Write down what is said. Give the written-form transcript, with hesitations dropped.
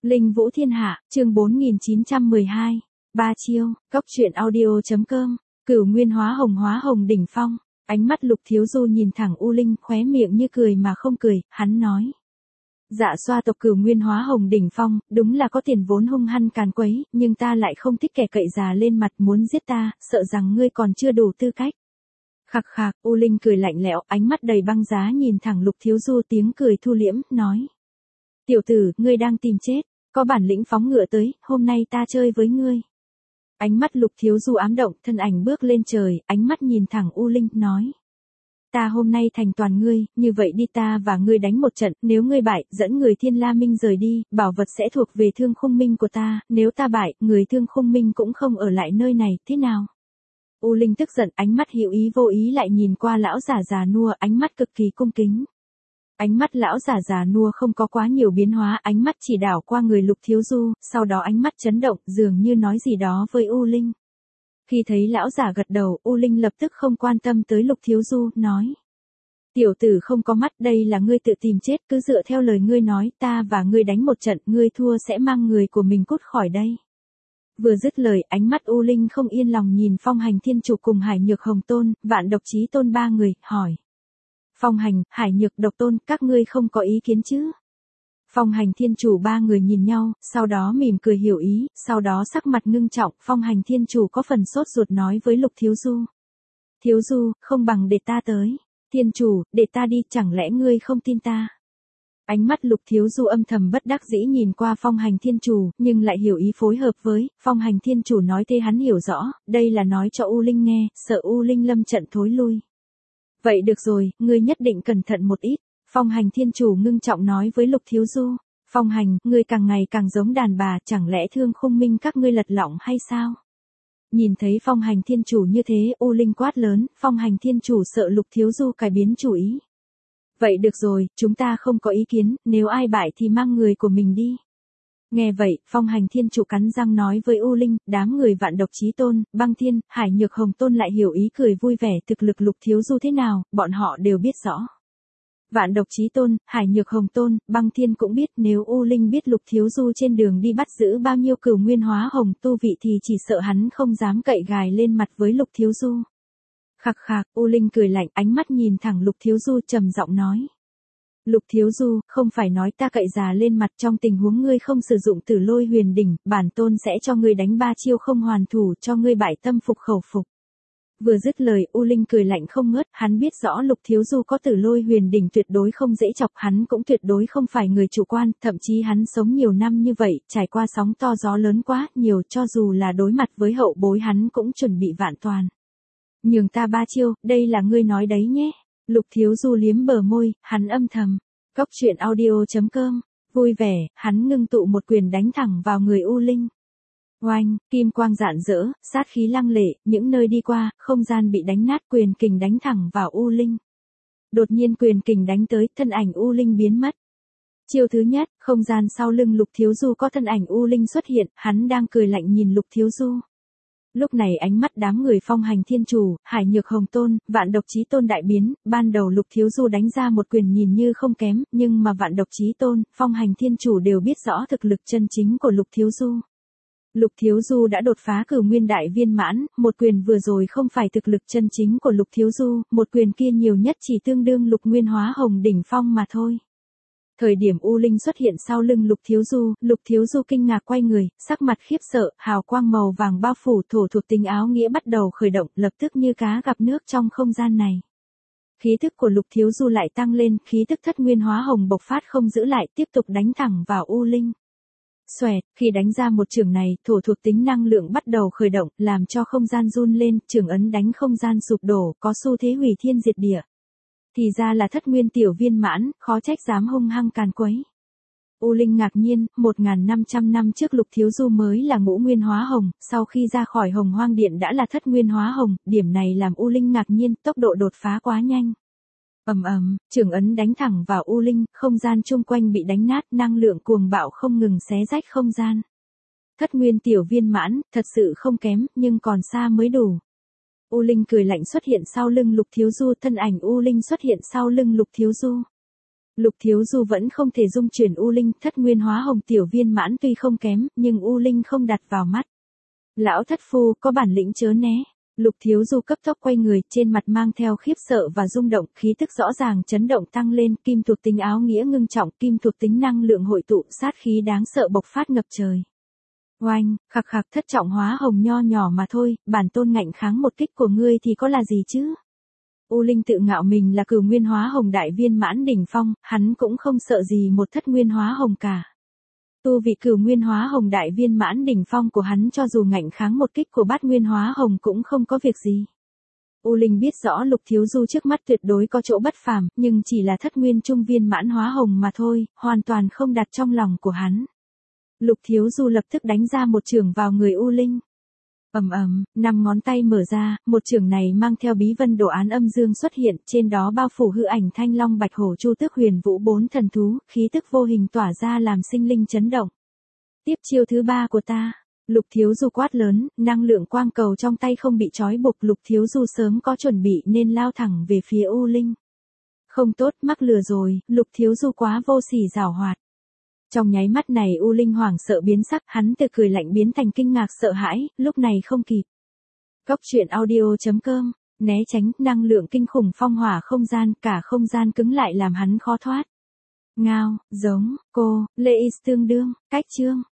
Linh Vũ Thiên Hạ, chương 4912. Ba chiêu, cốc truyện audio.com. Cửu Nguyên Hóa Hồng đỉnh phong. Ánh mắt Lục Thiếu Du nhìn thẳng U Linh, khóe miệng như cười mà không cười, hắn nói: Dạ xoa tộc Cửu Nguyên Hóa Hồng đỉnh phong, đúng là có tiền vốn hung hăng càn quấy, nhưng ta lại không thích kẻ cậy già lên mặt muốn giết ta, sợ rằng ngươi còn chưa đủ tư cách. Khạc khạc, U Linh cười lạnh lẽo, ánh mắt đầy băng giá nhìn thẳng Lục Thiếu Du, tiếng cười thu liễm, nói: Tiểu tử, ngươi đang tìm chết, có bản lĩnh phóng ngựa tới, hôm nay ta chơi với ngươi. Ánh mắt Lục Thiếu Du ám động, thân ảnh bước lên trời, ánh mắt nhìn thẳng U Linh, nói: Ta hôm nay thành toàn ngươi, như vậy đi ta và ngươi đánh một trận, nếu ngươi bại, dẫn người Thiên La Minh rời đi, bảo vật sẽ thuộc về Thương Khung Minh của ta, nếu ta bại, người Thương Khung Minh cũng không ở lại nơi này, thế nào? U Linh tức giận, ánh mắt hữu ý vô ý lại nhìn qua lão giả già nua, ánh mắt cực kỳ cung kính. Ánh mắt lão giả già nua không có quá nhiều biến hóa, ánh mắt chỉ đảo qua người Lục Thiếu Du, sau đó ánh mắt chấn động, dường như nói gì đó với U Linh. Khi thấy lão giả gật đầu, U Linh lập tức không quan tâm tới Lục Thiếu Du, nói: Tiểu tử không có mắt, đây là ngươi tự tìm chết, cứ dựa theo lời ngươi nói, ta và ngươi đánh một trận, ngươi thua sẽ mang người của mình cút khỏi đây. Vừa dứt lời, ánh mắt U Linh không yên lòng nhìn Phong Hành Thiên Chủ cùng Hải Nhược Hồng Tôn, Vạn Độc Chí Tôn ba người, hỏi: Phong Hành, Hải Nhược, Độc Tôn, các ngươi không có ý kiến chứ? Phong Hành Thiên Chủ ba người nhìn nhau, sau đó mỉm cười hiểu ý, sau đó sắc mặt ngưng trọng, Phong Hành Thiên Chủ có phần sốt ruột nói với Lục Thiếu Du: Thiếu Du, không bằng để ta tới. Thiên Chủ, để ta đi, chẳng lẽ ngươi không tin ta? Ánh mắt Lục Thiếu Du âm thầm bất đắc dĩ nhìn qua Phong Hành Thiên Chủ, nhưng lại hiểu ý phối hợp với Phong Hành Thiên Chủ nói thế hắn hiểu rõ, đây là nói cho U Linh nghe, sợ U Linh lâm trận thối lui. Vậy được rồi, ngươi nhất định cẩn thận một ít. Phong Hành Thiên Chủ ngưng trọng nói với Lục Thiếu Du: Phong Hành, ngươi càng ngày càng giống đàn bà, chẳng lẽ Thương Khung Minh các ngươi lật lọng hay sao? Nhìn thấy Phong Hành Thiên Chủ như thế, U Linh quát lớn, Phong Hành Thiên Chủ sợ Lục Thiếu Du cải biến chủ ý. Vậy được rồi, chúng ta không có ý kiến, nếu ai bại thì mang người của mình đi. Nghe vậy, Phong Hành Thiên Chủ cắn răng nói với U Linh, đám người Vạn Độc Chí Tôn, Băng Thiên, Hải Nhược Hồng Tôn lại hiểu ý cười vui vẻ, thực lực Lục Thiếu Du thế nào, bọn họ đều biết rõ. Vạn Độc Chí Tôn, Hải Nhược Hồng Tôn, Băng Thiên cũng biết, nếu U Linh biết Lục Thiếu Du trên đường đi bắt giữ bao nhiêu Cửu Nguyên Hóa Hồng tu vị thì chỉ sợ hắn không dám cậy gài lên mặt với Lục Thiếu Du. Khạc khạc, U Linh cười lạnh, ánh mắt nhìn thẳng Lục Thiếu Du trầm giọng nói: Lục Thiếu Du, không phải nói ta cậy già lên mặt, trong tình huống ngươi không sử dụng Tử Lôi Huyền Đỉnh, bản tôn sẽ cho ngươi đánh ba chiêu không hoàn thủ, cho ngươi bại tâm phục khẩu phục. Vừa dứt lời, U Linh cười lạnh không ngớt, hắn biết rõ Lục Thiếu Du có Tử Lôi Huyền Đỉnh tuyệt đối không dễ chọc, hắn cũng tuyệt đối không phải người chủ quan, thậm chí hắn sống nhiều năm như vậy, trải qua sóng to gió lớn quá nhiều, cho dù là đối mặt với hậu bối hắn cũng chuẩn bị vạn toàn. Nhường ta ba chiêu, đây là ngươi nói đấy nhé. Lục Thiếu Du liếm bờ môi, hắn âm thầm. Cốc truyện audio.com. Vui vẻ, hắn ngưng tụ một quyền đánh thẳng vào người U Linh. Oanh, kim quang rạng rỡ, sát khí lăng lệ, những nơi đi qua, không gian bị đánh nát, quyền kình đánh thẳng vào U Linh. Đột nhiên quyền kình đánh tới, thân ảnh U Linh biến mất. Chiêu thứ nhất, không gian sau lưng Lục Thiếu Du có thân ảnh U Linh xuất hiện, hắn đang cười lạnh nhìn Lục Thiếu Du. Lúc này ánh mắt đám người Phong Hành Thiên Chủ, Hải Nhược Hồng Tôn, Vạn Độc Chí Tôn đại biến, ban đầu Lục Thiếu Du đánh ra một quyền nhìn như không kém, nhưng mà Vạn Độc Chí Tôn, Phong Hành Thiên Chủ đều biết rõ thực lực chân chính của Lục Thiếu Du. Lục Thiếu Du đã đột phá Cửu Nguyên đại viên mãn, một quyền vừa rồi không phải thực lực chân chính của Lục Thiếu Du, một quyền kia nhiều nhất chỉ tương đương Lục Nguyên Hóa Hồng đỉnh phong mà thôi. Thời điểm U Linh xuất hiện sau lưng Lục Thiếu Du kinh ngạc quay người, sắc mặt khiếp sợ, hào quang màu vàng bao phủ, thổ thuộc tính áo nghĩa bắt đầu khởi động, lập tức như cá gặp nước trong không gian này. Khí thức của Lục Thiếu Du lại tăng lên, khí thức Thất Nguyên Hóa Hồng bộc phát không giữ lại, tiếp tục đánh thẳng vào U Linh. Xoẹt, khi đánh ra một chưởng này, thổ thuộc tính năng lượng bắt đầu khởi động, làm cho không gian run lên, chưởng ấn đánh không gian sụp đổ, có xu thế hủy thiên diệt địa. Thì ra là Thất Nguyên tiểu viên mãn, khó trách dám hung hăng càn quấy. U Linh ngạc nhiên, 1500 năm trước Lục Thiếu Du mới là Ngũ Nguyên Hóa Hồng, sau khi ra khỏi Hồng Hoang Điện đã là Thất Nguyên Hóa Hồng, điểm này làm U Linh ngạc nhiên, tốc độ đột phá quá nhanh. Chưởng ấn đánh thẳng vào U Linh, không gian chung quanh bị đánh nát, năng lượng cuồng bạo không ngừng xé rách không gian. Thất Nguyên tiểu viên mãn, thật sự không kém, nhưng còn xa mới đủ. U Linh cười lạnh xuất hiện sau lưng Lục Thiếu Du, thân ảnh U Linh xuất hiện sau lưng Lục Thiếu Du. Lục Thiếu Du vẫn không thể dung chuyển U Linh, thất nguyên hóa hồng tiểu viên mãn tuy không kém, nhưng U Linh không đặt vào mắt. Lão thất phu, có bản lĩnh chớ né. Lục Thiếu Du cấp tốc quay người, trên mặt mang theo khiếp sợ và rung động, khí tức rõ ràng chấn động tăng lên, kim thuộc tính áo nghĩa ngưng trọng, kim thuộc tính năng lượng hội tụ, sát khí đáng sợ bộc phát ngập trời. Oanh, khặc khặc, thất trọng hóa hồng nho nhỏ mà thôi, bản tôn ngạnh kháng một kích của ngươi thì có là gì chứ? U Linh tự ngạo mình là Cửu Nguyên Hóa Hồng đại viên mãn đỉnh phong, hắn cũng không sợ gì một thất nguyên hóa hồng cả. Tu vị Cửu Nguyên Hóa Hồng đại viên mãn đỉnh phong của hắn cho dù ngạnh kháng một kích của Bát Nguyên Hóa Hồng cũng không có việc gì. U Linh biết rõ Lục Thiếu Du trước mắt tuyệt đối có chỗ bất phàm, nhưng chỉ là thất nguyên trung viên mãn hóa hồng mà thôi, hoàn toàn không đặt trong lòng của hắn. Lục Thiếu Du lập tức đánh ra một chưởng vào người U Linh. Ầm ầm, 5 ngón tay mở ra, một chưởng này mang theo bí vân đồ án âm dương xuất hiện, trên đó bao phủ hư ảnh Thanh Long Bạch Hổ Chu Tước Huyền Vũ 4 thần thú, khí tức vô hình tỏa ra làm sinh linh chấn động. Tiếp chiêu thứ 3 của ta. Lục Thiếu Du quát lớn, năng lượng quang cầu trong tay không bị trói buộc, Lục Thiếu Du sớm có chuẩn bị nên lao thẳng về phía U Linh. Không tốt, mắc lừa rồi, Lục Thiếu Du quá vô sỉ giảo hoạt. Trong nháy mắt này U Linh hoảng sợ biến sắc, hắn từ cười lạnh biến thành kinh ngạc sợ hãi, lúc này không kịp. Cốc truyện audio.com, né tránh, năng lượng kinh khủng phong hỏa không gian, cả không gian cứng lại làm hắn khó thoát. Ngao, giống, cô, lệ is tương đương, cách chương.